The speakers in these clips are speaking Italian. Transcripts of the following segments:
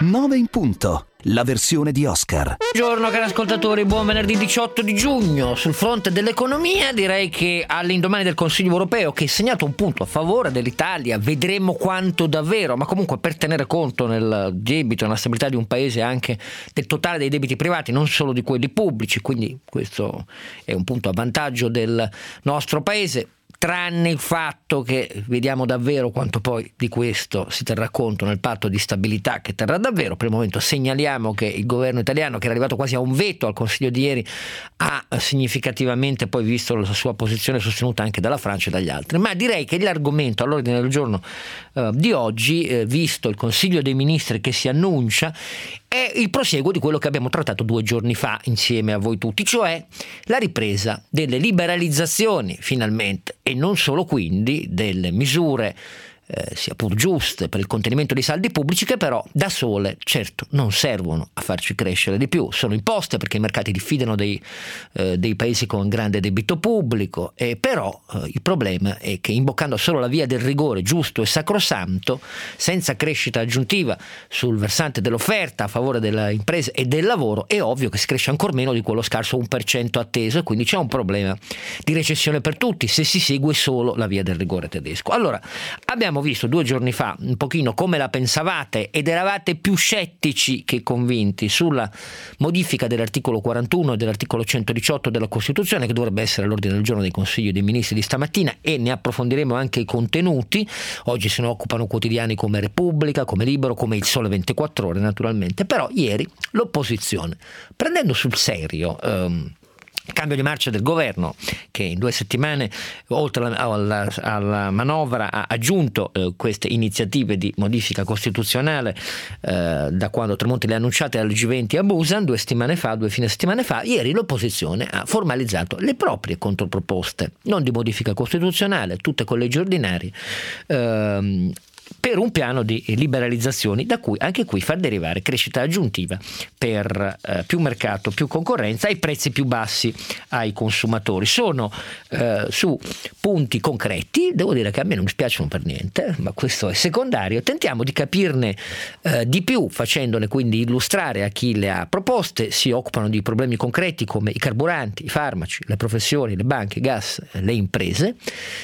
9 in punto, la versione di Oscar. Buongiorno cari ascoltatori, buon venerdì 18 di giugno. Sul fronte dell'economia direi che all'indomani del Consiglio europeo, che è segnato un punto a favore dell'Italia, vedremo quanto davvero, ma comunque per tenere conto nel debito e nella stabilità di un paese anche del totale dei debiti privati, non solo di quelli pubblici, quindi questo è un punto a vantaggio del nostro paese. Tranne il fatto che vediamo davvero quanto poi di questo si terrà conto nel patto di stabilità, che terrà davvero. Per il momento segnaliamo che il governo italiano, che era arrivato quasi a un veto al Consiglio di ieri, ha significativamente poi visto la sua posizione sostenuta anche dalla Francia e dagli altri. Ma direi che l'argomento all'ordine del giorno di oggi, visto il Consiglio dei Ministri che si annuncia, è il prosieguo di quello che abbiamo trattato 2 giorni fa insieme a voi tutti, cioè la ripresa delle liberalizzazioni finalmente, e non solo quindi delle misure sia pur giuste per il contenimento dei saldi pubblici, che però da sole certo non servono a farci crescere di più. Sono imposte perché i mercati diffidano dei paesi con grande debito pubblico, però il problema è che imboccando solo la via del rigore giusto e sacrosanto, senza crescita aggiuntiva sul versante dell'offerta a favore delle imprese e del lavoro, è ovvio che si cresce ancor meno di quello scarso 1% atteso, e quindi c'è un problema di recessione per tutti se si segue solo la via del rigore tedesco. Allora, abbiamo visto 2 giorni fa un pochino come la pensavate ed eravate più scettici che convinti sulla modifica dell'articolo 41 e dell'articolo 118 della Costituzione, che dovrebbe essere all'ordine del giorno dei Consigli dei Ministri di stamattina, e ne approfondiremo anche i contenuti. Oggi se ne occupano quotidiani come Repubblica, come Libero, come Il Sole 24 Ore naturalmente. Però ieri l'opposizione, prendendo sul serio il cambio di marcia del governo, che in 2 settimane oltre alla manovra ha aggiunto queste iniziative di modifica costituzionale da quando Tremonti le ha annunciate al G20 a Busan 2 fine settimane fa. Ieri l'opposizione ha formalizzato le proprie controproposte, non di modifica costituzionale, tutte con leggi ordinarie, per un piano di liberalizzazioni da cui anche qui far derivare crescita aggiuntiva per più mercato, più concorrenza e prezzi più bassi ai consumatori. Sono su punti concreti, devo dire che a me non mi spiacciono per niente, ma questo è secondario. Tentiamo di capirne di più, facendone quindi illustrare a chi le ha proposte. Si occupano di problemi concreti come i carburanti, i farmaci, le professioni, le banche, il gas, le imprese,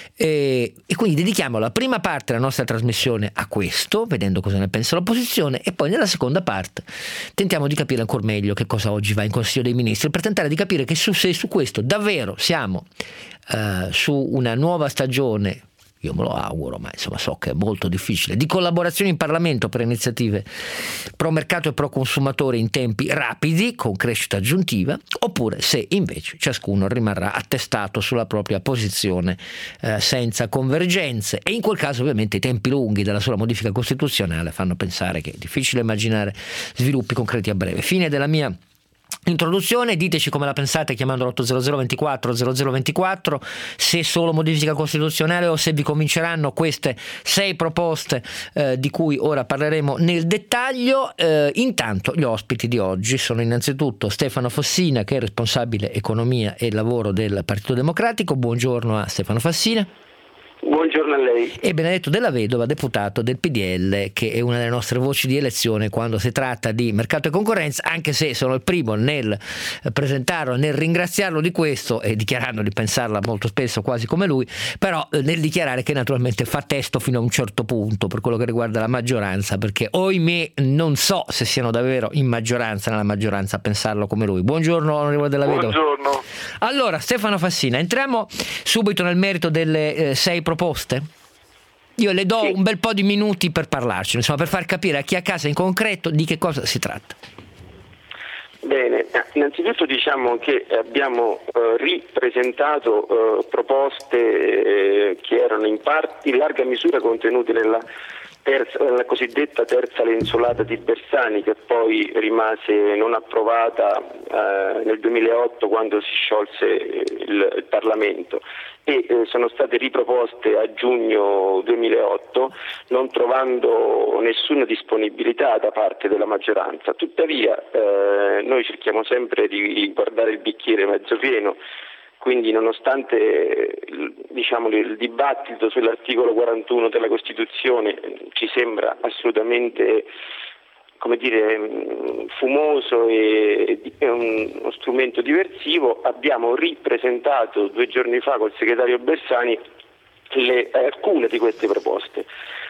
e quindi dedichiamo la prima parte della nostra trasmissione a questo, vedendo cosa ne pensa l'opposizione, e poi nella seconda parte tentiamo di capire ancora meglio che cosa oggi va in Consiglio dei Ministri, per tentare di capire che se su questo davvero siamo su una nuova stagione, io me lo auguro, ma insomma so che è molto difficile, di collaborazione in Parlamento per iniziative pro mercato e pro consumatore in tempi rapidi con crescita aggiuntiva, oppure se invece ciascuno rimarrà attestato sulla propria posizione senza convergenze. E in quel caso ovviamente i tempi lunghi della sola modifica costituzionale fanno pensare che è difficile immaginare sviluppi concreti a breve. Fine della mia introduzione. Diteci come la pensate chiamando l'800 24 0024, se solo modifica costituzionale o se vi convinceranno queste 6 proposte di cui ora parleremo nel dettaglio. Intanto gli ospiti di oggi sono innanzitutto Stefano Fassina, che è responsabile economia e lavoro del Partito Democratico. Buongiorno a Stefano Fassina. Buongiorno a lei. E Benedetto Della Vedova, deputato del PDL, che è una delle nostre voci di elezione quando si tratta di mercato e concorrenza, anche se sono il primo nel presentarlo, nel ringraziarlo di questo, e dichiarando di pensarla molto spesso quasi come lui, però nel dichiarare che naturalmente fa testo fino a un certo punto per quello che riguarda la maggioranza, perché ohimè non so se siano davvero in maggioranza, nella maggioranza, a pensarlo come lui. Buongiorno onorevole Della Vedova. Buongiorno. Allora Stefano Fassina, entriamo subito nel merito delle 6 proposte. Io le do un bel po' di minuti per parlarci, insomma, per far capire a chi è a casa in concreto di che cosa si tratta. Bene, innanzitutto diciamo che abbiamo ripresentato proposte che erano in larga misura contenute nella cosiddetta terza lenzuolata di Bersani, che poi rimase non approvata nel 2008 quando si sciolse il Parlamento, e sono state riproposte a giugno 2008 non trovando nessuna disponibilità da parte della maggioranza. Tuttavia noi cerchiamo sempre di guardare il bicchiere mezzo pieno. Quindi nonostante il dibattito sull'articolo 41 della Costituzione ci sembra assolutamente come dire, fumoso e uno strumento diversivo. Abbiamo ripresentato 2 giorni fa col segretario Bersani alcune di queste proposte.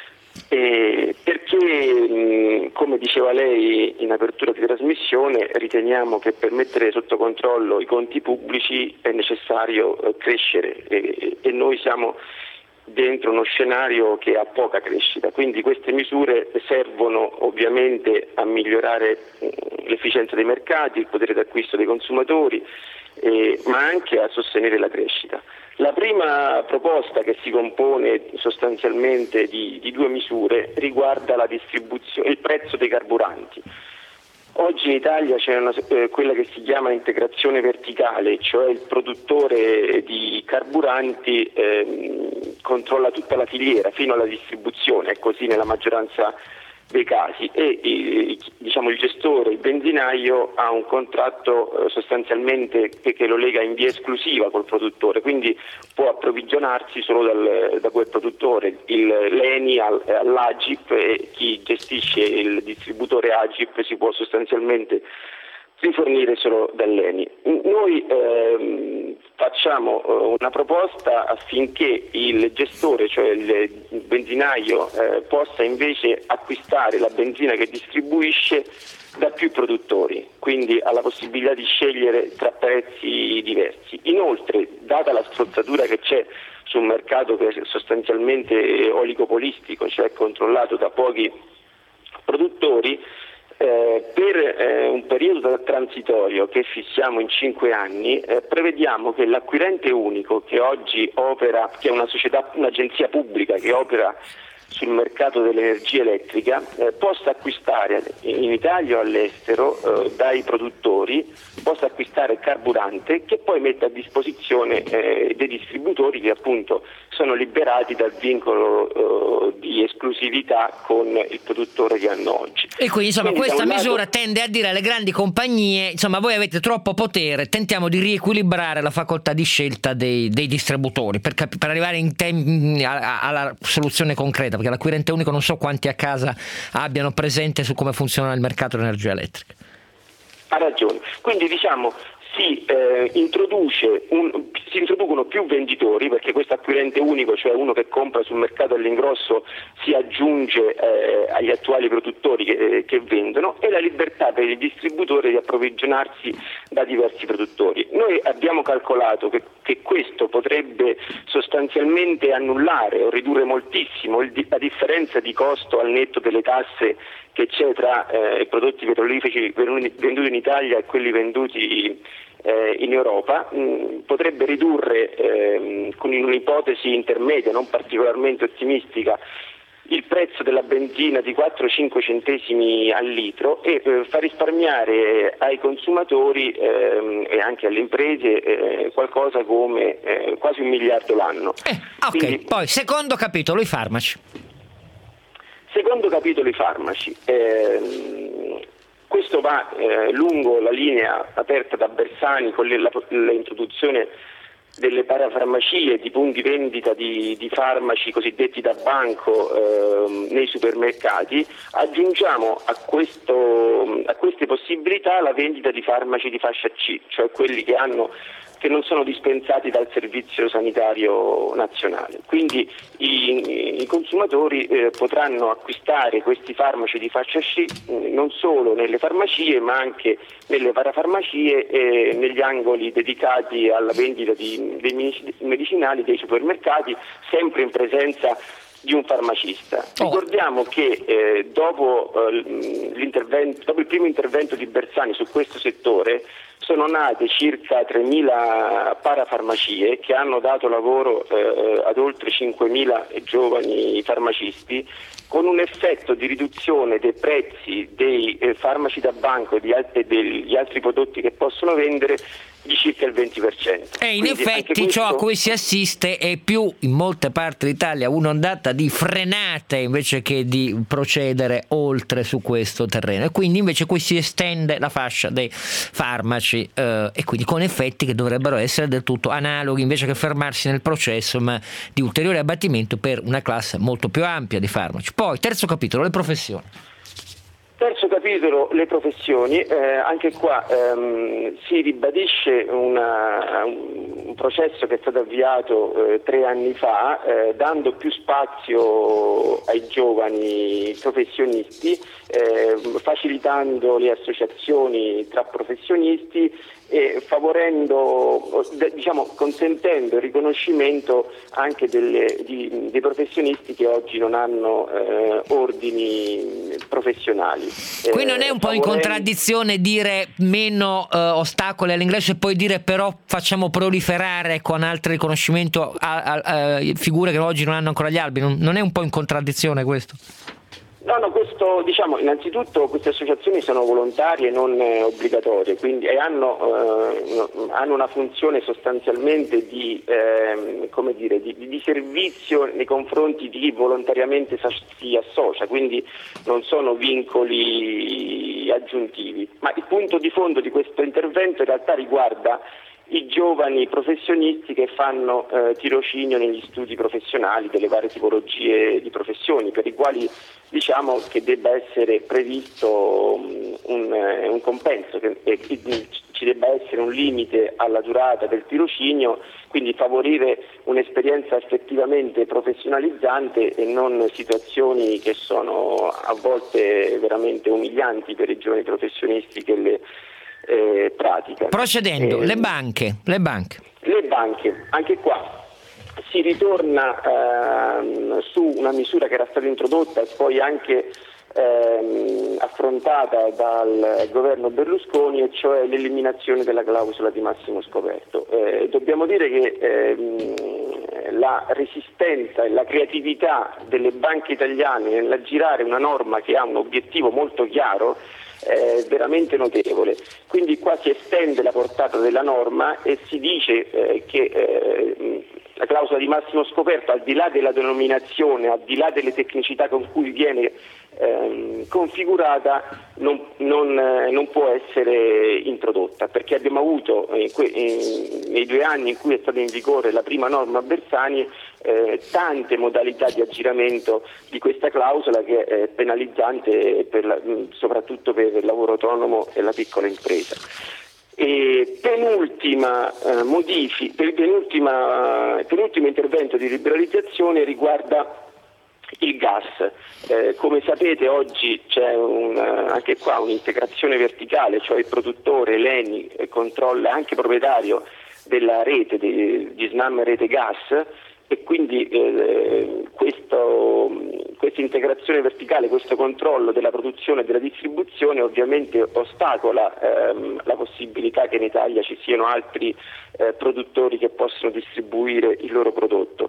Perché, come diceva lei in apertura di trasmissione, riteniamo che per mettere sotto controllo i conti pubblici è necessario crescere e noi siamo dentro uno scenario che ha poca crescita, quindi queste misure servono ovviamente a migliorare l'efficienza dei mercati, il potere d'acquisto dei consumatori, ma anche a sostenere la crescita. La prima proposta, che si compone sostanzialmente di 2 misure, riguarda la distribuzione, il prezzo dei carburanti. Oggi in Italia c'è quella che si chiama integrazione verticale, cioè il produttore di carburanti controlla tutta la filiera fino alla distribuzione, è così nella maggioranza dei casi, e il gestore, il benzinaio, ha un contratto sostanzialmente che lo lega in via esclusiva col produttore, quindi può approvvigionarsi solo da quel produttore. L'ENI all'Agip, e chi gestisce il distributore Agip si può sostanzialmente rifornire solo dall'ENI. Noi facciamo una proposta affinché il gestore, cioè il benzinaio, possa invece acquistare la benzina che distribuisce da più produttori, quindi ha la possibilità di scegliere tra prezzi diversi. Inoltre, data la strozzatura che c'è sul mercato, che è sostanzialmente oligopolistico, cioè controllato da pochi produttori, per un periodo transitorio che fissiamo in 5 anni, prevediamo che l'acquirente unico, che oggi opera, che è un'agenzia pubblica che opera sul mercato dell'energia elettrica, possa acquistare in Italia o all'estero dai produttori, possa acquistare carburante che poi mette a disposizione dei distributori, che appunto sono liberati dal vincolo di esclusività con il produttore che hanno oggi. E quindi questa misura tende a dire alle grandi compagnie: voi avete troppo potere, tentiamo di riequilibrare la facoltà di scelta dei distributori per arrivare alla soluzione concreta, perché l'acquirente unico non so quanti a casa abbiano presente su come funziona il mercato dell'energia elettrica. Ha ragione, quindi si introducono più venditori, perché questo acquirente unico, cioè uno che compra sul mercato all'ingrosso, si aggiunge agli attuali produttori che vendono, e la libertà per il distributore di approvvigionarsi da diversi produttori. Noi abbiamo calcolato che questo potrebbe sostanzialmente annullare o ridurre moltissimo la differenza di costo al netto delle tasse che c'è tra i prodotti petroliferi venduti in Italia e quelli venduti in Europa. Potrebbe ridurre, con un'ipotesi intermedia non particolarmente ottimistica, il prezzo della benzina di 4-5 centesimi al litro e far risparmiare ai consumatori e anche alle imprese qualcosa come quasi 1 miliardo l'anno. Quindi, poi secondo capitolo, i farmaci. Secondo capitolo, i farmaci. Questo va lungo la linea aperta da Bersani con l'introduzione delle parafarmacie, di punti vendita di farmaci cosiddetti da banco nei supermercati. Aggiungiamo a queste possibilità la vendita di farmaci di fascia C, cioè quelli che non sono dispensati dal Servizio Sanitario Nazionale. Quindi i consumatori potranno acquistare questi farmaci di fascia C non solo nelle farmacie, ma anche nelle parafarmacie e negli angoli dedicati alla vendita dei medicinali dei supermercati, sempre in presenza di un farmacista. Ricordiamo che dopo il primo intervento di Bersani su questo settore sono nate circa 3.000 parafarmacie che hanno dato lavoro ad oltre 5.000 giovani farmacisti, con un effetto di riduzione dei prezzi dei farmaci da banco e degli altri prodotti che possono vendere di circa il 20%. E in effetti ciò a cui si assiste è più, in molte parti d'Italia, un'ondata di frenate invece che di procedere oltre su questo terreno, e quindi invece qui si estende la fascia dei farmaci e quindi con effetti che dovrebbero essere del tutto analoghi, invece che fermarsi nel processo, ma di ulteriore abbattimento per una classe molto più ampia di farmaci. Poi terzo capitolo, le professioni. Terzo capitolo, le professioni. Anche qua si ribadisce un processo che è stato avviato 3 anni fa, dando più spazio ai giovani professionisti, facilitando le associazioni tra professionisti e favorendo, consentendo il riconoscimento anche dei professionisti che oggi non hanno ordini professionali. Qui non è un po' in contraddizione dire meno ostacoli all'ingresso e poi dire però facciamo proliferare con altri riconoscimento a figure che oggi non hanno ancora gli albi? Non è un po' in contraddizione questo? No, questo innanzitutto queste associazioni sono volontarie e non obbligatorie, quindi hanno una funzione sostanzialmente di servizio nei confronti di chi volontariamente si associa, quindi non sono vincoli aggiuntivi. Ma il punto di fondo di questo intervento in realtà riguarda i giovani professionisti che fanno tirocinio negli studi professionali delle varie tipologie di professioni, per i quali diciamo che debba essere previsto un compenso, che ci debba essere un limite alla durata del tirocinio, quindi favorire un'esperienza effettivamente professionalizzante e non situazioni che sono a volte veramente umilianti per i giovani professionisti che le pratica. Procedendo, le banche, anche qua si ritorna su una misura che era stata introdotta e poi anche affrontata dal governo Berlusconi, e cioè l'eliminazione della clausola di massimo scoperto. Dobbiamo dire che la resistenza e la creatività delle banche italiane nell'aggirare una norma che ha un obiettivo molto chiaro è veramente notevole. Quindi qua si estende la portata della norma e si dice che la clausola di massimo scoperto, al di là della denominazione, al di là delle tecnicità con cui viene configurata, non può essere introdotta, perché abbiamo avuto nei 2 anni in cui è stata in vigore la prima norma Bersani tante modalità di aggiramento di questa clausola, che è penalizzante soprattutto per il lavoro autonomo e la piccola impresa. E penultimo intervento di liberalizzazione riguarda il gas. Come sapete oggi c'è anche qua un'integrazione verticale, cioè il produttore, l'ENI, controlla anche proprietario della rete di Snam Rete Gas, e quindi questa integrazione verticale, questo controllo della produzione e della distribuzione ovviamente ostacola la possibilità che in Italia ci siano altri produttori che possono distribuire il loro prodotto.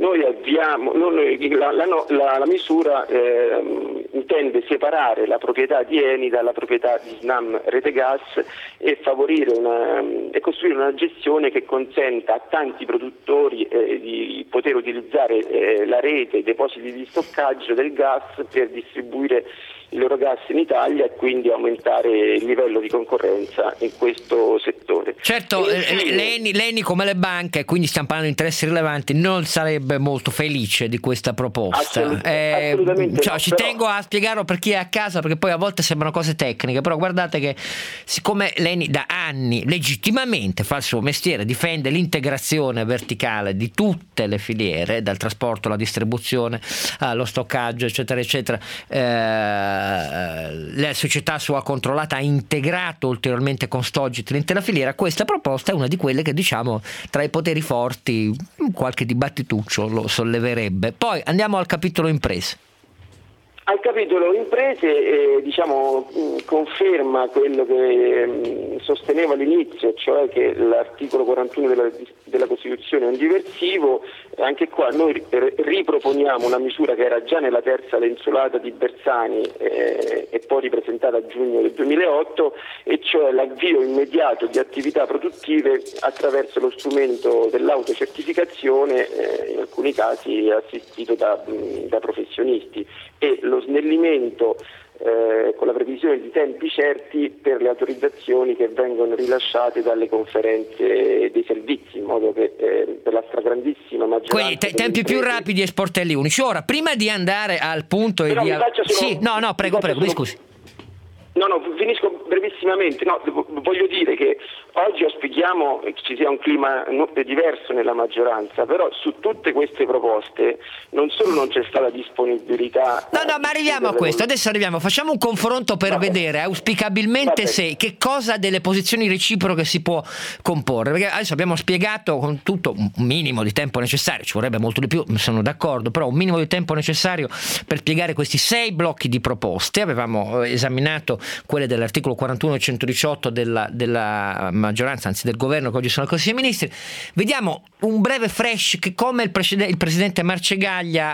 La misura intende separare la proprietà di Eni dalla proprietà di Snam Rete Gas e favorire e costruire una gestione che consenta a tanti produttori di poter utilizzare la rete, i depositi di stoccaggio del gas per distribuire il loro gas in Italia e quindi aumentare il livello di concorrenza in questo settore. Certo, l'ENI come le banche, quindi stiamo parlando di interessi rilevanti, non sarebbe molto felice di questa proposta. Assolutamente no, ci tengo a spiegarlo per chi è a casa, perché poi a volte sembrano cose tecniche, però guardate che siccome l'ENI da anni legittimamente fa il suo mestiere, difende l'integrazione verticale di tutte le filiere, dal trasporto alla distribuzione allo stoccaggio eccetera eccetera, la società sua controllata ha integrato ulteriormente con Stogit l'intera filiera. Questa proposta è una di quelle che, diciamo, tra i poteri forti qualche dibattituccio lo solleverebbe. Poi andiamo al capitolo imprese. Al capitolo imprese conferma quello che sostenevo all'inizio, cioè che l'articolo 41 della Costituzione è un diversivo. Anche qua noi riproponiamo una misura che era già nella terza lenzuolata di Bersani e poi ripresentata a giugno del 2008, e cioè l'avvio immediato di attività produttive attraverso lo strumento dell'autocertificazione, in alcuni casi assistito da professionisti, e lo snellimento con la previsione di tempi certi per le autorizzazioni che vengono rilasciate dalle conferenze dei servizi, in modo che per la stragrandissima maggioranza. Quindi tempi più rapidi e sportelli unici. Ora, prima di andare al punto prego, mi scusi. No, finisco brevissimamente. No, voglio dire che oggi auspichiamo che ci sia un clima diverso nella maggioranza, però su tutte queste proposte non solo non c'è stata disponibilità. No, ma arriviamo a questo. Adesso facciamo un confronto per vedere auspicabilmente che cosa delle posizioni reciproche si può comporre. Perché adesso abbiamo spiegato con tutto un minimo di tempo necessario, ci vorrebbe molto di più, sono d'accordo, però un minimo di tempo necessario per spiegare questi 6 blocchi di proposte. Avevamo esaminato quelle dell'articolo 41 e 118 della maggioranza, anzi del governo, che oggi sono al Consiglio dei Ministri. Vediamo un breve flash che come il presidente Marcegaglia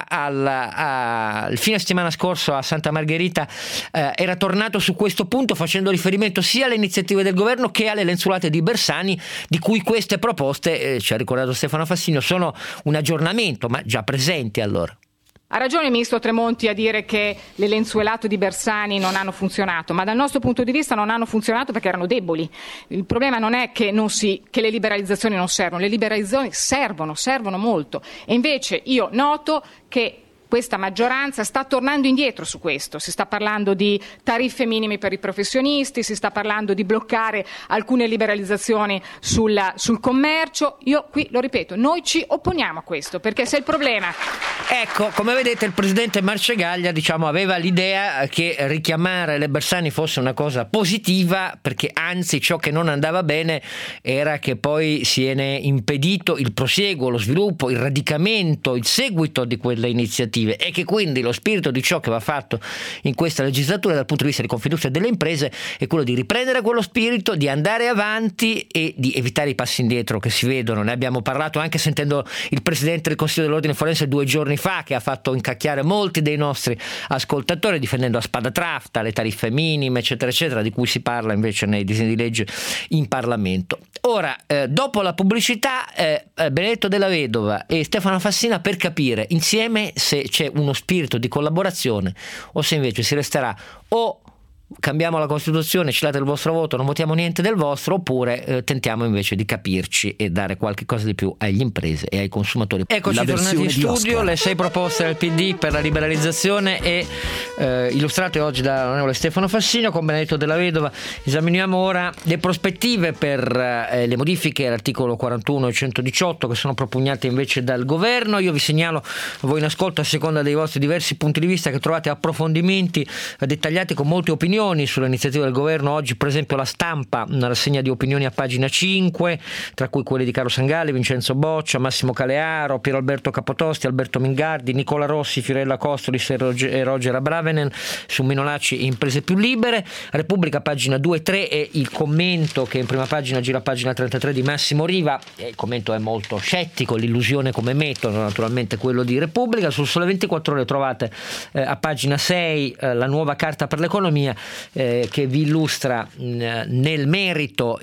il fine settimana scorso a Santa Margherita era tornato su questo punto, facendo riferimento sia alle iniziative del governo che alle lenzuolate di Bersani, di cui queste proposte, ci ha ricordato Stefano Fassino, sono un aggiornamento, ma già presenti allora. Ha ragione il ministro Tremonti a dire che le lenzuolate di Bersani non hanno funzionato, ma dal nostro punto di vista non hanno funzionato perché erano deboli. Il problema non è che le liberalizzazioni non servono, le liberalizzazioni servono molto. E invece io noto che questa maggioranza sta tornando indietro su questo. Si sta parlando di tariffe minime per i professionisti, si sta parlando di bloccare alcune liberalizzazioni sul commercio. Io qui lo ripeto, noi ci opponiamo a questo, perché se il problema... Ecco, come vedete il presidente Marcegaglia aveva l'idea che richiamare le Bersani fosse una cosa positiva, perché anzi ciò che non andava bene era che poi si viene impedito il prosieguo, lo sviluppo, il radicamento, il seguito di quelle iniziative, e che quindi lo spirito di ciò che va fatto in questa legislatura dal punto di vista di Confindustria e delle imprese è quello di riprendere quello spirito, di andare avanti e di evitare i passi indietro che si vedono. Ne abbiamo parlato anche sentendo il presidente del Consiglio dell'Ordine Forense 2 giorni fa, che ha fatto incacchiare molti dei nostri ascoltatori difendendo a spada tratta le tariffe minime eccetera eccetera, di cui si parla invece nei disegni di legge in Parlamento. Ora, dopo la pubblicità, Benedetto Della Vedova e Stefano Fassina per capire insieme se c'è uno spirito di collaborazione o se invece si resterà o cambiamo la Costituzione, ci date il vostro voto, non votiamo niente del vostro, oppure tentiamo invece di capirci e dare qualche cosa di più agli imprese e ai consumatori. Eccoci tornati in studio, le 6 proposte del PD per la liberalizzazione e illustrate oggi dall'onorevole Stefano Fassino con Benedetto Della Vedova. Esaminiamo ora le prospettive per le modifiche all'articolo 41 e 118 che sono propugnate invece dal governo. Io vi segnalo a voi in ascolto, a seconda dei vostri diversi punti di vista, che trovate approfondimenti dettagliati con molte opinioni sulle iniziative del governo. Oggi per esempio La Stampa, una rassegna di opinioni a pagina 5, tra cui quelle di Carlo Sangalli, Vincenzo Boccia, Massimo Calearo, Piero Alberto Capotosti, Alberto Mingardi, Nicola Rossi, Fiorella Costolis e Roger Abravenen su Minolacci e Imprese più libere. Repubblica pagina 2 e 3 e il commento che in prima pagina gira a pagina 33 di Massimo Riva, il commento è molto scettico, l'illusione come metodo naturalmente quello di Repubblica. Sul Sole 24 Ore trovate a pagina 6 la nuova carta per l'economia, che vi illustra nel merito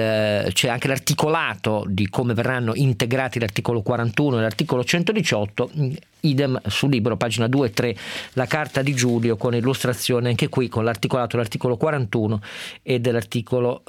c'è anche l'articolato di come verranno integrati l'articolo 41 e l'articolo 118. Idem sul Libero, pagina 2 e 3, la carta di Giulio con illustrazione anche qui con l'articolato dell'articolo 41 e dell'articolo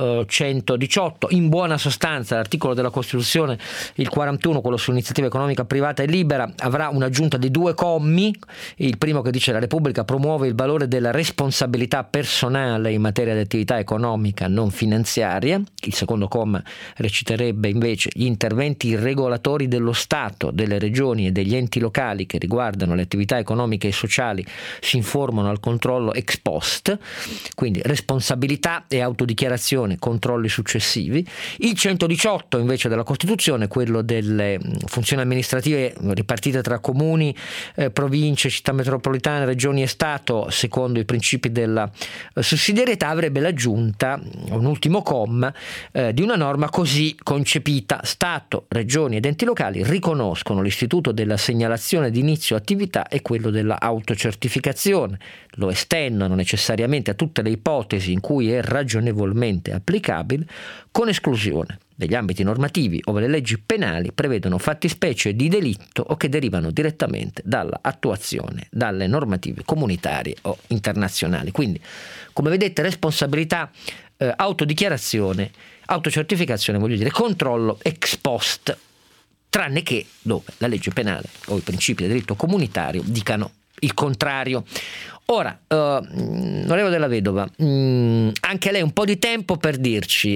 118. In buona sostanza l'articolo della Costituzione, il 41, quello sull'iniziativa economica privata e libera, avrà un'aggiunta di 2 commi. Il primo che dice: la Repubblica promuove il valore della responsabilità personale in materia di attività economica non finanziaria. Il secondo comma reciterebbe invece: gli interventi regolatori dello Stato, delle regioni e degli enti locali che riguardano le attività economiche e sociali si informano al controllo ex post, quindi responsabilità e autodichiarazione, controlli successivi. Il 118 invece della Costituzione, quello delle funzioni amministrative ripartite tra comuni, province, città metropolitane, regioni e Stato secondo i principi della sussidiarietà, avrebbe l'aggiunta, un ultimo comma, di una norma così concepita: Stato, regioni ed enti locali riconoscono l'istituto della segnalazione di inizio attività e quello della autocertificazione, lo estendono necessariamente a tutte le ipotesi in cui è ragionevolmente applicabile, con esclusione degli ambiti normativi ove le leggi penali prevedono fattispecie di delitto o che derivano direttamente dalla attuazione dalle normative comunitarie o internazionali. Quindi, come vedete, responsabilità, autodichiarazione, autocertificazione, controllo ex post, tranne che dove la legge penale o i principi del diritto comunitario dicano il contrario. Ora, onorevole Della Vedova, anche lei un po' di tempo per dirci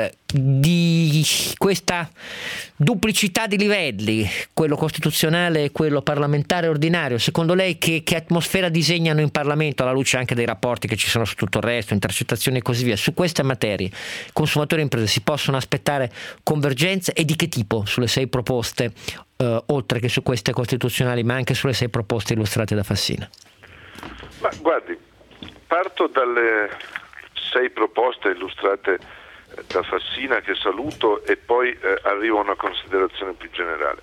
di questa duplicità di livelli, quello costituzionale e quello parlamentare ordinario. Secondo lei che atmosfera disegnano in Parlamento, alla luce anche dei rapporti che ci sono su tutto il resto, intercettazioni e così via? Su queste materie consumatori e imprese si possono aspettare convergenze, e di che tipo sulle 6 proposte, oltre che su queste costituzionali, ma anche sulle 6 proposte illustrate da Fassina? Ma guardi, parto dalle 6 proposte illustrate da Fassina, che saluto, e poi arrivo a una considerazione più generale.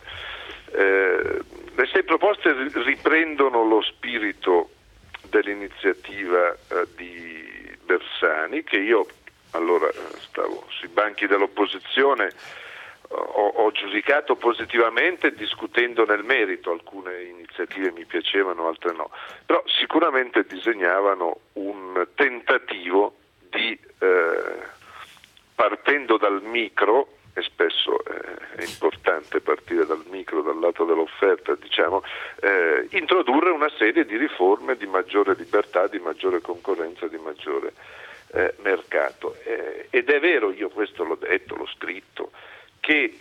Le 6 proposte riprendono lo spirito dell'iniziativa di Bersani, che io allora stavo sui banchi dell'opposizione, ho giudicato positivamente discutendo nel merito. Alcune iniziative mi piacevano, altre no, però sicuramente disegnavano un tentativo di partendo dal micro, e spesso è importante partire dal micro, dal lato dell'offerta, diciamo, introdurre una serie di riforme di maggiore libertà, di maggiore concorrenza, di maggiore mercato. Ed è vero, io questo l'ho detto, l'ho scritto, che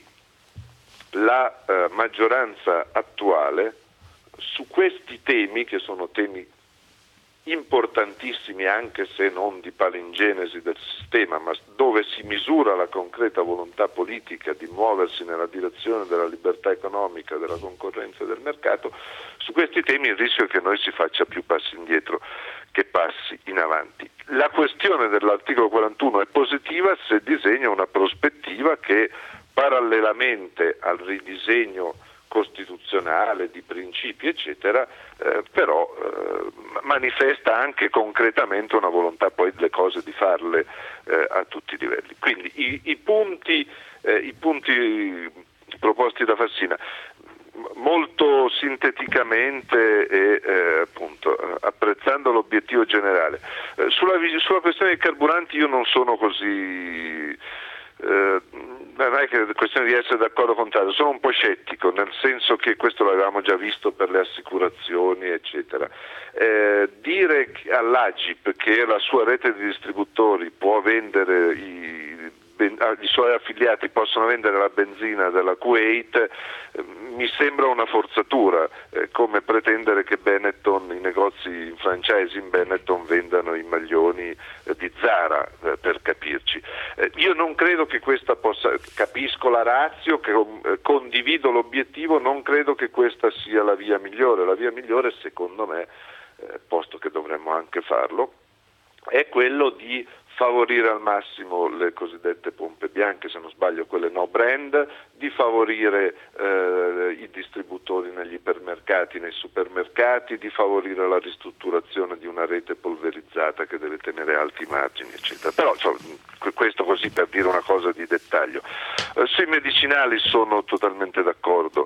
la maggioranza attuale su questi temi, che sono temi importantissimi anche se non di palingenesi del sistema, ma dove si misura la concreta volontà politica di muoversi nella direzione della libertà economica, della concorrenza e del mercato, su questi temi il rischio è che noi si faccia più passi indietro che passi in avanti. La questione dell'articolo 41 è positiva se disegna una prospettiva che, parallelamente al ridisegno costituzionale, di principi eccetera, però manifesta anche concretamente una volontà poi delle cose di farle a tutti i livelli. Quindi i punti proposti da Fassina, molto sinteticamente e appunto apprezzando l'obiettivo generale. Sulla questione dei carburanti io non sono così, non è che è questione di essere d'accordo o contrario, sono un po' scettico, nel senso che questo l'avevamo già visto per le assicurazioni eccetera. Dire all'Agip che la sua rete di distributori può vendere i suoi affiliati possono vendere la benzina della Kuwait mi sembra una forzatura, come pretendere che Benetton, i negozi in franchise in Benetton vendano i maglioni di Zara, per capirci. Io non credo che questa possa, capisco la ratio, che condivido l'obiettivo, non credo che questa sia la via migliore. La via migliore, secondo me, posto che dovremmo anche farlo, è quello di favorire al massimo le cosiddette pompe bianche, se non sbaglio quelle no brand, di favorire i distributori negli ipermercati, nei supermercati, di favorire la ristrutturazione di una rete polverizzata che deve tenere alti margini, eccetera. Però insomma, questo così per dire una cosa di dettaglio. Sui medicinali sono totalmente d'accordo.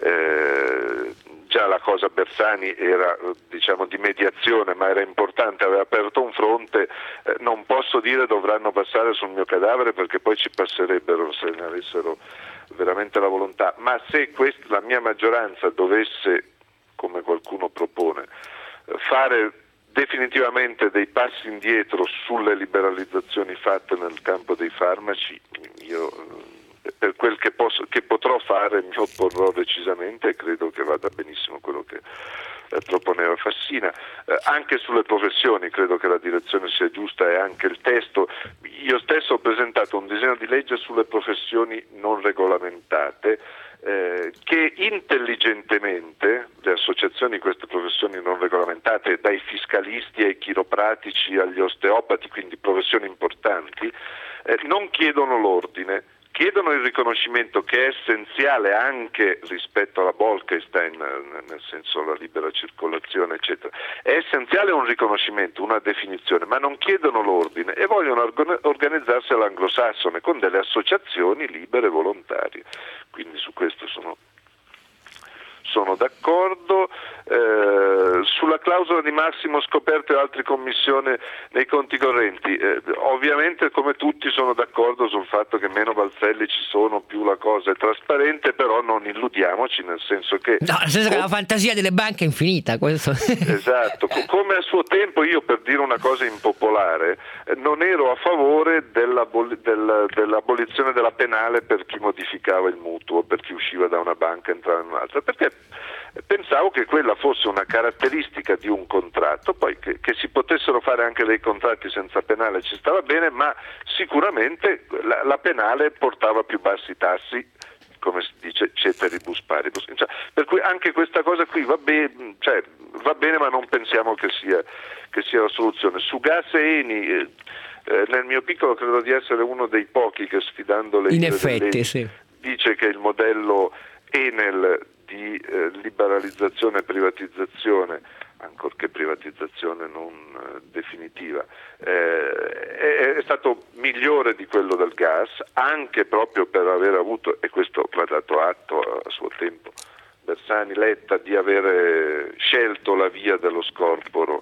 Già la cosa Bersani era diciamo di mediazione, ma era importante, aveva aperto un fronte, non posso dire dovranno passare sul mio cadavere perché poi ci passerebbero se ne avessero veramente la volontà, ma se la mia maggioranza dovesse, come qualcuno propone, fare definitivamente dei passi indietro sulle liberalizzazioni fatte nel campo dei farmaci, io per quel che potrò fare mi opporrò decisamente e credo che vada benissimo quello che proponeva Fassina. Anche sulle professioni credo che la direzione sia giusta e anche il testo. Io stesso ho presentato un disegno di legge sulle professioni non regolamentate che intelligentemente le associazioni di queste professioni non regolamentate, dai fiscalisti ai chiropratici agli osteopati, quindi professioni importanti, non chiedono l'ordine, chiedono il riconoscimento, che è essenziale anche rispetto alla Bolkestein, nel senso la libera circolazione eccetera, è essenziale un riconoscimento, una definizione, ma non chiedono l'ordine e vogliono organizzarsi all'anglosassone con delle associazioni libere e volontarie, quindi su questo sono sono d'accordo. Sulla clausola di massimo scoperte o altre commissioni nei conti correnti, ovviamente come tutti sono d'accordo sul fatto che meno balzelli ci sono, più la cosa è trasparente, però non illudiamoci, nel senso che che la fantasia delle banche è infinita, questo. Esatto, come a suo tempo io, per dire una cosa impopolare, non ero a favore dell'abolizione della penale per chi modificava il mutuo, per chi usciva da una banca e entrava in un'altra, perché pensavo che quella fosse una caratteristica di un contratto, poi che si potessero fare anche dei contratti senza penale ci stava bene, ma sicuramente la penale portava più bassi tassi, come si dice, ceteribus paribus. Per cui anche questa cosa qui va bene, ma non pensiamo che sia la soluzione. Su gas e Eni, nel mio piccolo credo di essere uno dei pochi che, sfidando le in effetti, sì, dice che il modello Enel di liberalizzazione e privatizzazione, ancorché privatizzazione non definitiva, è stato migliore di quello del gas, anche proprio per aver avuto, e questo va dato atto a suo tempo, Bersani, Letta, di avere scelto la via dello scorporo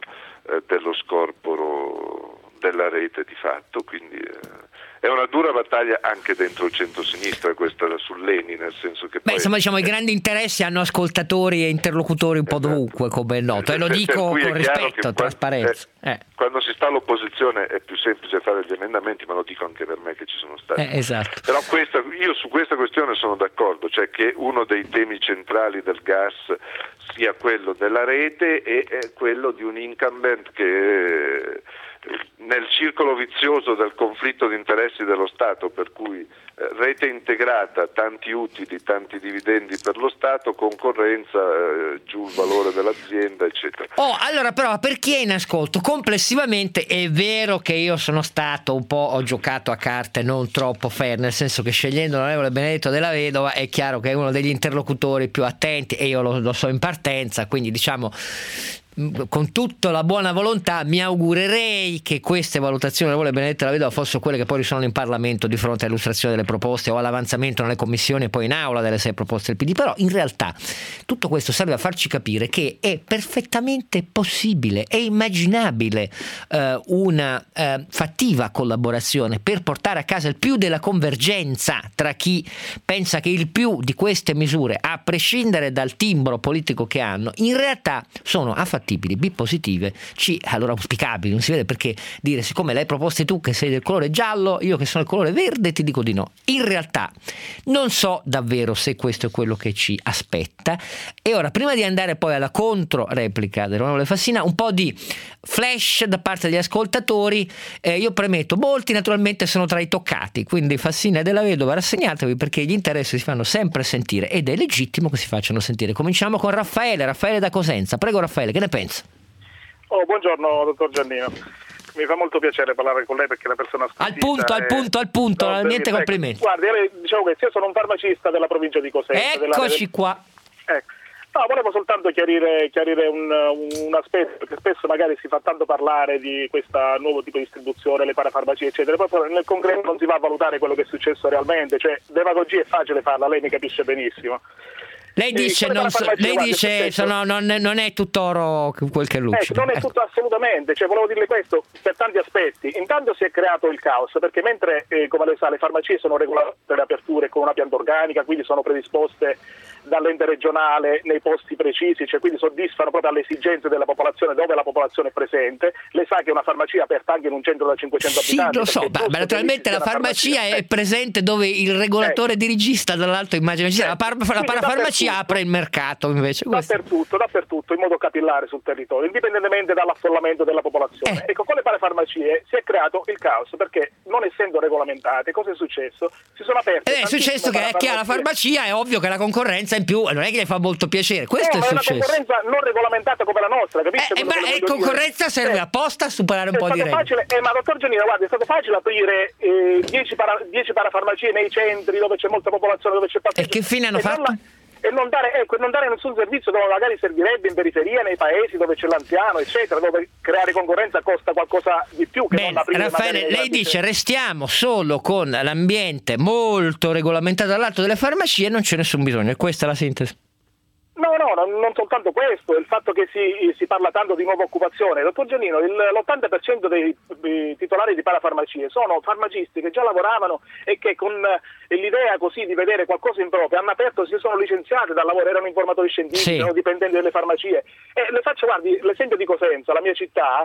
della rete di fatto, quindi è una dura battaglia anche dentro il centro-sinistra questa sull'Eni, nel senso che poi, insomma, diciamo, i grandi interessi hanno ascoltatori e interlocutori un po' dovunque, come è noto, e lo dico con rispetto, trasparenza. Quando si sta all'opposizione è più semplice fare gli emendamenti, ma lo dico anche per me che ci sono stati. Esatto. Però io su questa questione sono d'accordo, cioè che uno dei temi centrali del gas sia quello della rete e quello di un incumbent che nel circolo vizioso del conflitto di interessi dello Stato, per cui rete integrata, tanti utili, tanti dividendi per lo Stato, concorrenza, giù il valore dell'azienda, eccetera. Allora, però, per chi è in ascolto, complessivamente è vero che io sono stato ho giocato a carte non troppo fair, nel senso che scegliendo l'onorevole Benedetto Della Vedova è chiaro che è uno degli interlocutori più attenti, e io lo so in partenza, quindi diciamo con tutta la buona volontà mi augurerei che queste valutazioni dell'onorevole Benedetto Della Vedova fossero quelle che poi risuonano in Parlamento di fronte all'illustrazione delle proposte o all'avanzamento nelle commissioni e poi in aula delle 6 proposte del PD. Però in realtà tutto questo serve a farci capire che è perfettamente possibile e immaginabile una fattiva collaborazione per portare a casa il più della convergenza tra chi pensa che il più di queste misure, a prescindere dal timbro politico che hanno, in realtà sono a B positive, C allora auspicabili. Non si vede perché dire, siccome l'hai proposte tu che sei del colore giallo, io che sono del colore verde ti dico di no. In realtà non so davvero se questo è quello che ci aspetta. E ora, prima di andare poi alla controreplica dell'onorevole Fassina, un po' di flash da parte degli ascoltatori. Io premetto, molti naturalmente sono tra i toccati, quindi Fassina e Della Vedova, rassegnatevi perché gli interessi si fanno sempre sentire ed è legittimo che si facciano sentire. Cominciamo con Raffaele da Cosenza. Prego Raffaele, che ne pensa? Buongiorno dottor Giannino, mi fa molto piacere parlare con lei perché è una persona squisita. Al punto, no, niente complimenti. Guardi, diciamo che io sono un farmacista della provincia di Cosenza. Eccoci qua. No, volevo soltanto chiarire un aspetto, perché spesso magari si fa tanto parlare di questo nuovo tipo di distribuzione, le parafarmacie eccetera, poi nel concreto non si va a valutare quello che è successo realmente, cioè demagogia è facile farla, lei mi capisce benissimo. Lei dice non è tutto oro quel che è lucido. Non è tutto assolutamente, cioè volevo dirle questo per tanti aspetti. Intanto si è creato il caos, perché mentre come lei sa le farmacie sono regolate le aperture con una pianta organica, quindi sono predisposte dall'ente regionale nei posti precisi, cioè quindi soddisfano proprio alle esigenze della popolazione dove la popolazione è presente. Lei sa che è una farmacia aperta anche in un centro da 500 abitanti. Sì, lo so, ma naturalmente la farmacia è presente dove il regolatore dirigista dall'alto immagino ci sia. La parafarmacia apre il mercato invece. Dappertutto, in modo capillare sul territorio, indipendentemente dall'affollamento della popolazione. Ecco, con le parafarmacie si è creato il caos, perché non essendo regolamentate, cosa è successo? Si sono aperte. È successo che chi ha la farmacia è ovvio che la concorrenza in più non è che le fa molto piacere. Questo è successo. È una concorrenza non regolamentata come la nostra, capisce? Concorrenza serve apposta a superare un po' di regole. Ma dottor Giannino, guarda, è stato facile aprire 10 parafarmacie nei centri dove c'è molta popolazione, dove c'è passaggio. E che fine hanno fatto? E non dare nessun servizio dove magari servirebbe in periferia, nei paesi dove c'è l'anziano, eccetera, dove creare concorrenza costa qualcosa di più che non aprire. Raffaele, lei dice restiamo solo con l'ambiente molto regolamentato dall'alto delle farmacie e non c'è nessun bisogno, è questa la sintesi? No, non soltanto questo, il fatto che si parla tanto di nuova occupazione. Dottor Giannino, l'80% dei titolari di parafarmacie sono farmacisti che già lavoravano e che con l'idea così di vedere qualcosa in proprio hanno aperto, si sono licenziati dal lavoro, erano informatori scientifici, erano dipendenti delle farmacie. E le faccio, guardi, l'esempio di Cosenza, la mia città.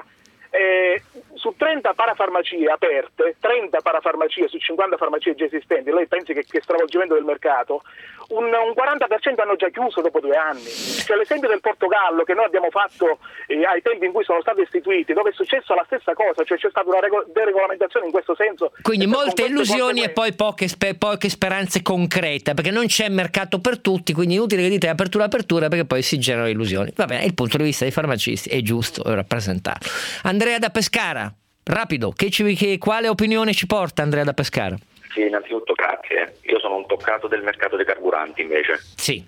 Su 30 parafarmacie aperte, 30 parafarmacie su 50 farmacie già esistenti, lei pensi che stravolgimento del mercato, un 40% hanno già chiuso dopo 2 anni. C'è l'esempio del Portogallo che noi abbiamo fatto ai tempi in cui sono stati istituiti, dove è successo la stessa cosa, cioè c'è stata una deregolamentazione in questo senso. Quindi molte illusioni e poi poche speranze concrete, perché non c'è mercato per tutti, quindi inutile che dite apertura perché poi si generano illusioni. Va bene, il punto di vista dei farmacisti è giusto rappresentarlo. Andrea da Pescara, rapido, quale opinione ci porta Andrea da Pescara? Sì, innanzitutto grazie. Io sono un toccato del mercato dei carburanti invece. Sì.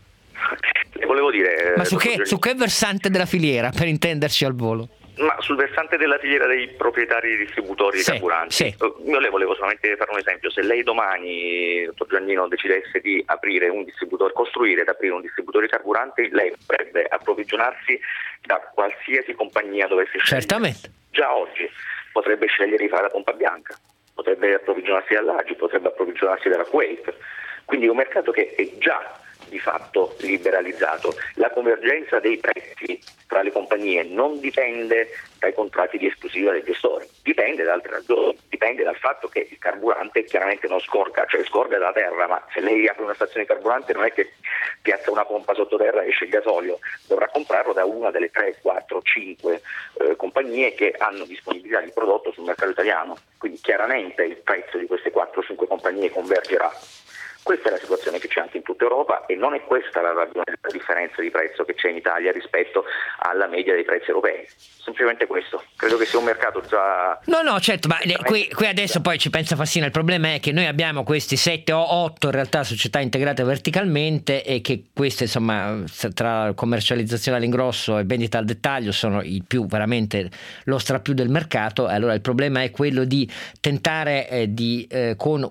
Le volevo dire... Ma su che versante della filiera, per intenderci al volo? Ma sul versante della filiera dei proprietari di distributori di carburanti. Sì. Io le volevo solamente fare un esempio. Se lei domani, dottor Giannino, decidesse di aprire un distributore, costruire ed aprire un distributore di carburanti, lei potrebbe approvvigionarsi da qualsiasi compagnia dovesse scegliere. Certamente. Già oggi potrebbe scegliere di fare la pompa bianca, potrebbe approvvigionarsi dall'Agi, potrebbe approvvigionarsi dalla Kuwait. Quindi è un mercato che è già di fatto liberalizzato. La convergenza dei prezzi tra le compagnie non dipende dai contratti di esclusiva dei gestori, dipende da altre ragioni, dipende dal fatto che il carburante chiaramente non scorga, cioè scorga dalla terra, ma se lei apre una stazione di carburante non è che piazza una pompa sottoterra e esce il gasolio, dovrà comprarlo da una delle 3, 4, 5 compagnie che hanno disponibilità di prodotto sul mercato italiano, quindi chiaramente il prezzo di queste 4 o 5 compagnie convergerà. Questa è la situazione che c'è anche in tutta Europa e non è questa la ragione della differenza di prezzo che c'è in Italia rispetto alla media dei prezzi europei. Semplicemente questo. Credo che sia un mercato già... No, certo, ma qui adesso poi ci pensa Fassina, il problema è che noi abbiamo questi 7 o 8 in realtà società integrate verticalmente e che queste, insomma, tra commercializzazione all'ingrosso e vendita al dettaglio sono il più, veramente lo strapiù del mercato. Allora il problema è quello di tentare con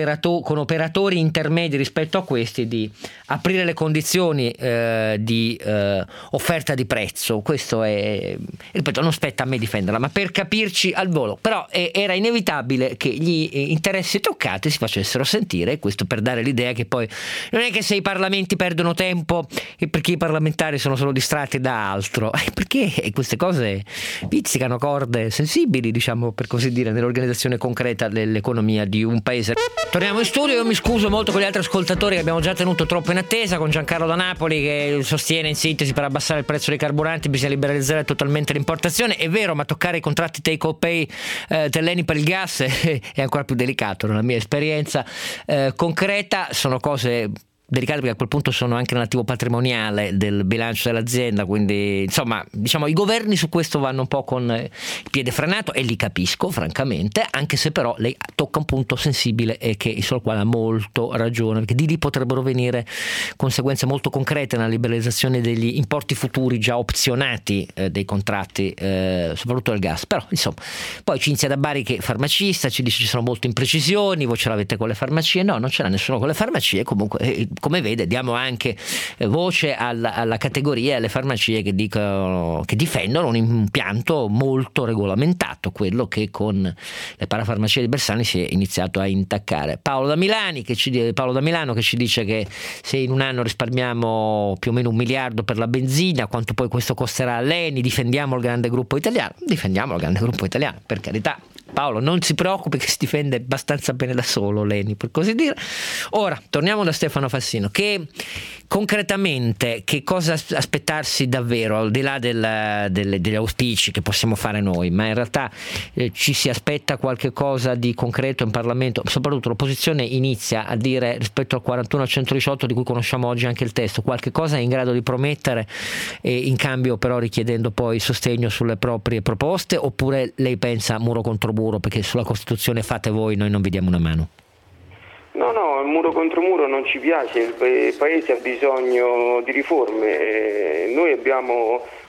operatori intermedi rispetto a questi di aprire le condizioni di offerta di prezzo. Questo è, ripeto, non spetta a me difenderla, ma per capirci al volo, però era inevitabile che gli interessi toccati si facessero sentire, questo per dare l'idea che poi non è che se i parlamenti perdono tempo e perché i parlamentari sono solo distratti da altro, perché queste cose pizzicano corde sensibili, diciamo, per così dire, nell'organizzazione concreta dell'economia di un paese. Torniamo in studio, io mi scuso molto con gli altri ascoltatori che abbiamo già tenuto troppo in attesa, con Giancarlo da Napoli che sostiene in sintesi per abbassare il prezzo dei carburanti bisogna liberalizzare totalmente l'importazione. È vero, ma toccare i contratti take or pay dell'Eni per il gas è ancora più delicato nella mia esperienza concreta. Sono cose delicate perché a quel punto sono anche nell'attivo patrimoniale del bilancio dell'azienda, quindi insomma, diciamo, i governi su questo vanno un po' con il piede frenato e li capisco francamente, anche se però lei tocca un punto sensibile e che sul quale ha molto ragione, perché di lì potrebbero venire conseguenze molto concrete nella liberalizzazione degli importi futuri già opzionati dei contratti soprattutto del gas. Però insomma, poi Cinzia da Bari, che è farmacista, ci dice ci sono molte imprecisioni, voi ce l'avete con le farmacie. No, non ce l'ha nessuno con le farmacie, comunque come vede diamo anche voce alla categoria, alle farmacie che dicono, che difendono un impianto molto regolamentato, quello che con le parafarmacie di Bersani si è iniziato a intaccare. Paolo da Milano che ci dice che se in un anno risparmiamo più o meno 1 miliardo per la benzina, quanto poi questo costerà all'Eni? Difendiamo il grande gruppo italiano, per carità. Paolo, non si preoccupi che si difende abbastanza bene da solo l'Eni, per così dire. Ora, torniamo da Stefano Fassino, che concretamente che cosa aspettarsi davvero, al di là degli auspici che possiamo fare noi, ma in realtà ci si aspetta qualche cosa di concreto in Parlamento? Soprattutto l'opposizione inizia a dire, rispetto al 41-118 di cui conosciamo oggi anche il testo, qualche cosa è in grado di promettere, in cambio però richiedendo poi sostegno sulle proprie proposte, oppure lei pensa muro contro muro, perché sulla Costituzione fate voi, noi non vi diamo una mano? No, il muro contro muro non ci piace, il Paese ha bisogno di riforme, noi abbiamo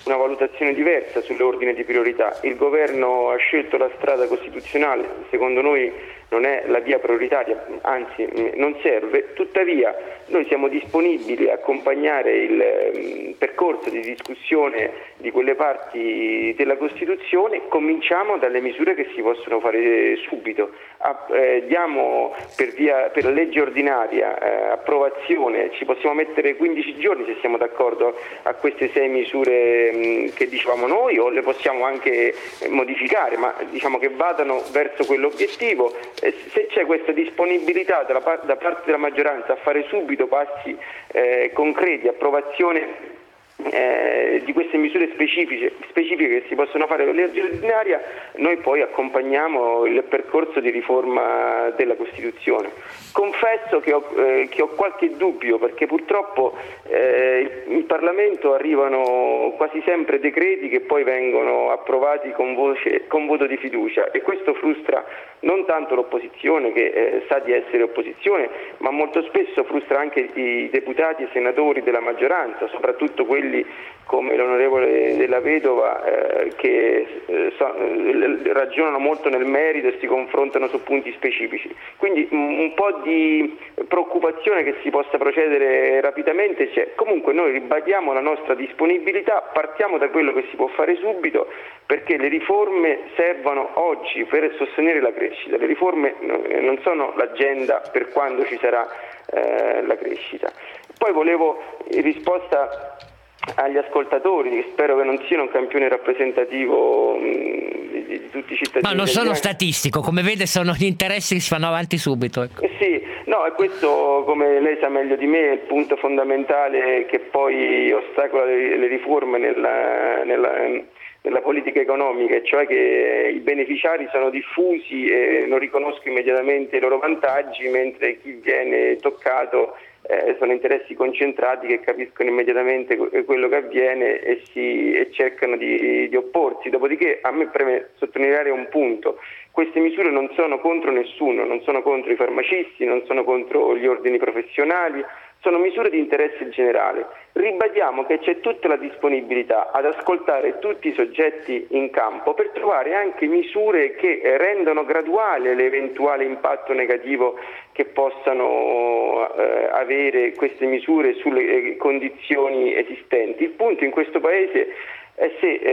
una valutazione diversa sull'ordine di priorità. Il governo ha scelto la strada costituzionale, secondo noi non è la via prioritaria, anzi non serve, tuttavia noi siamo disponibili a accompagnare il percorso di discussione di quelle parti della Costituzione. Cominciamo dalle misure che si possono fare subito, diamo per la legge ordinaria approvazione, ci possiamo mettere 15 giorni se siamo d'accordo a queste 6 misure che dicevamo noi, o le possiamo anche modificare, ma diciamo che vadano verso quell'obiettivo. Se c'è questa disponibilità da parte della maggioranza a fare subito passi concreti, approvazione di queste misure specifiche che si possono fare con la legge ordinaria, noi poi accompagniamo il percorso di riforma della Costituzione. Confesso che ho qualche dubbio, perché purtroppo in Parlamento arrivano quasi sempre decreti che poi vengono approvati con voto di fiducia, e questo frustra non tanto l'opposizione, che sa di essere opposizione, ma molto spesso frustra anche i deputati e senatori della maggioranza, soprattutto quelli come l'onorevole Della Vedova, che ragionano molto nel merito e si confrontano su punti specifici. Quindi un po' di preoccupazione che si possa procedere rapidamente c'è. Comunque noi ribadiamo la nostra disponibilità, partiamo da quello che si può fare subito, perché le riforme servono oggi per sostenere la crescita. Le riforme non sono l'agenda per quando ci sarà la crescita. Poi volevo, in risposta agli ascoltatori, che spero che non siano un campione rappresentativo di tutti i cittadini. Ma non sono statistico, come vede sono gli interessi che si fanno avanti subito. Ecco. Sì, no, e questo, come lei sa meglio di me, è il punto fondamentale che poi ostacola le riforme nella politica economica, cioè che i beneficiari sono diffusi e non riconoscono immediatamente i loro vantaggi, mentre chi viene toccato sono interessi concentrati che capiscono immediatamente quello che avviene e cercano di opporsi. Dopodiché a me preme sottolineare un punto: queste misure non sono contro nessuno, non sono contro i farmacisti, non sono contro gli ordini professionali, sono misure di interesse generale. Ribadiamo che c'è tutta la disponibilità ad ascoltare tutti i soggetti in campo per trovare anche misure che rendono graduale l'eventuale impatto negativo che possano avere queste misure sulle condizioni esistenti. Il punto in questo Paese è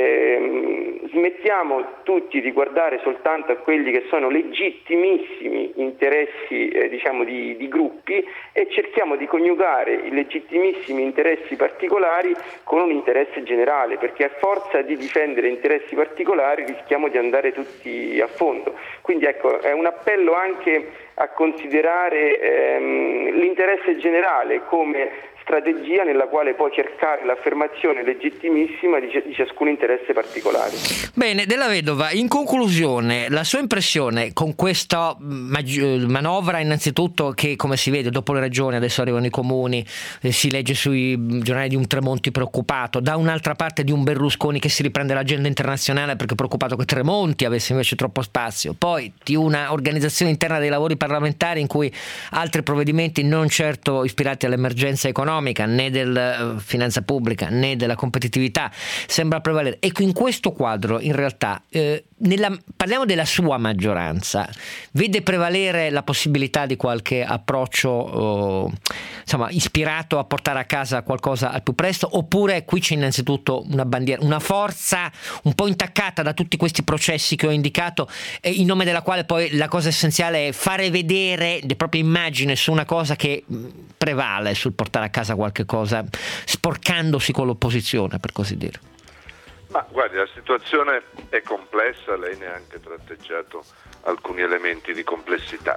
se smettiamo tutti di guardare soltanto a quelli che sono legittimissimi interessi di gruppi e cerchiamo di coniugare i legittimissimi interessi particolari con un interesse generale, perché a forza di difendere interessi particolari rischiamo di andare tutti a fondo. Quindi ecco, è un appello anche a considerare l'interesse generale come strategia nella quale può cercare l'affermazione legittimissima di ciascun interesse particolare. Bene, Della Vedova, in conclusione, la sua impressione con questa manovra, innanzitutto, che come si vede dopo le regioni adesso arrivano i comuni, si legge sui giornali di un Tremonti preoccupato, da un'altra parte di un Berlusconi che si riprende l'agenda internazionale perché è preoccupato che Tremonti avesse invece troppo spazio, poi di una organizzazione interna dei lavori parlamentari in cui altri provvedimenti non certo ispirati all'emergenza economica né della finanza pubblica né della competitività sembra prevalere. Ecco, in questo quadro in realtà parliamo della sua maggioranza, vede prevalere la possibilità di qualche approccio ispirato a portare a casa qualcosa al più presto, oppure qui c'è innanzitutto una bandiera, una forza un po' intaccata da tutti questi processi che ho indicato, in nome della quale poi la cosa essenziale è fare vedere le proprie immagini su una cosa che prevale sul portare a casa qualche cosa, sporcandosi con l'opposizione, per così dire? Ma guardi, la situazione è complessa, lei ne ha anche tratteggiato alcuni elementi di complessità.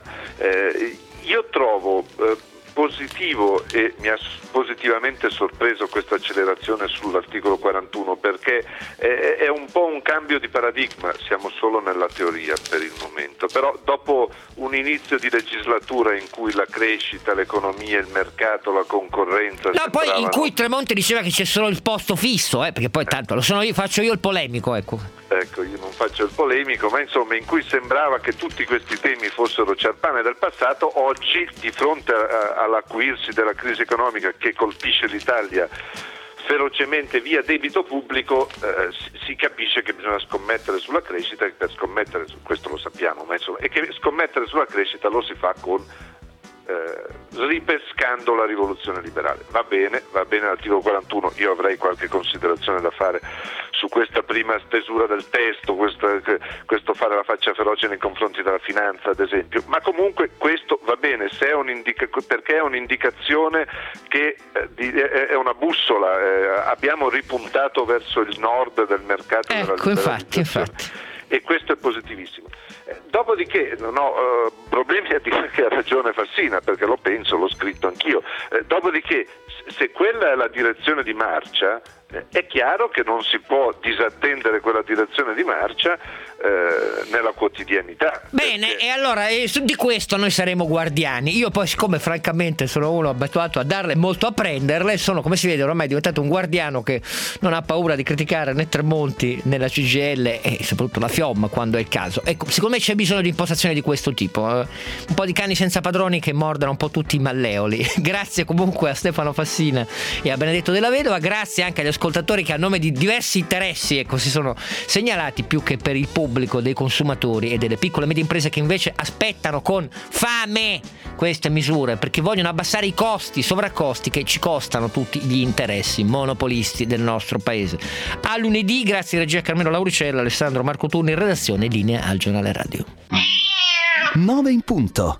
Io trovo positivo e mi ha positivamente sorpreso questa accelerazione sull'articolo 41, perché è un po' un cambio di paradigma, siamo solo nella teoria per il momento, però dopo un inizio di legislatura in cui la crescita, l'economia, il mercato, la concorrenza poi in cui Tremonti diceva che c'è solo il posto fisso, perché poi tanto lo sono io, faccio io il polemico, ecco, io non faccio il polemico, ma insomma in cui sembrava che tutti questi temi fossero ciarpane del passato, oggi di fronte all'acuirsi della crisi economica che colpisce l'Italia ferocemente via debito pubblico, si capisce che bisogna scommettere sulla crescita, e per scommettere su questo lo sappiamo, ma insomma, e che scommettere sulla crescita lo si fa con ripescando la rivoluzione liberale. Va bene l'articolo 41, io avrei qualche considerazione da fare su questa prima stesura del testo, questo fare la faccia feroce nei confronti della finanza ad esempio, ma comunque questo va bene se è perché è un'indicazione che è una bussola, abbiamo ripuntato verso il nord del mercato della liberalizzazione. Infatti. E questo è positivissimo. Dopodiché non ho problemi a dire che ha ragione Fassina, perché lo penso, l'ho scritto anch'io. Dopodiché, se quella è la direzione di marcia, è chiaro che non si può disattendere quella direzione di marcia nella quotidianità. Bene, perché... e allora di questo noi saremo guardiani. Io poi, siccome francamente sono uno abituato a darle molto a prenderle, sono, come si vede, ormai diventato un guardiano che non ha paura di criticare né Tremonti né la CGIL e soprattutto la FIOM quando è il caso. Ecco, secondo me c'è bisogno di impostazioni di questo tipo, un po' di cani senza padroni che mordano un po' tutti i malleoli. Grazie comunque a Stefano Fassina e a Benedetto Della Vedova, grazie anche agli ascoltatori che a nome di diversi interessi, ecco, si sono segnalati più che per il pubblico, dei consumatori e delle piccole e medie imprese che invece aspettano con fame queste misure perché vogliono abbassare i costi, sovraccosti che ci costano tutti gli interessi monopolisti del nostro paese. A lunedì, grazie a regia Carmelo Lauricella, Alessandro Marco Turni in redazione, linea al giornale radio. 9 in punto.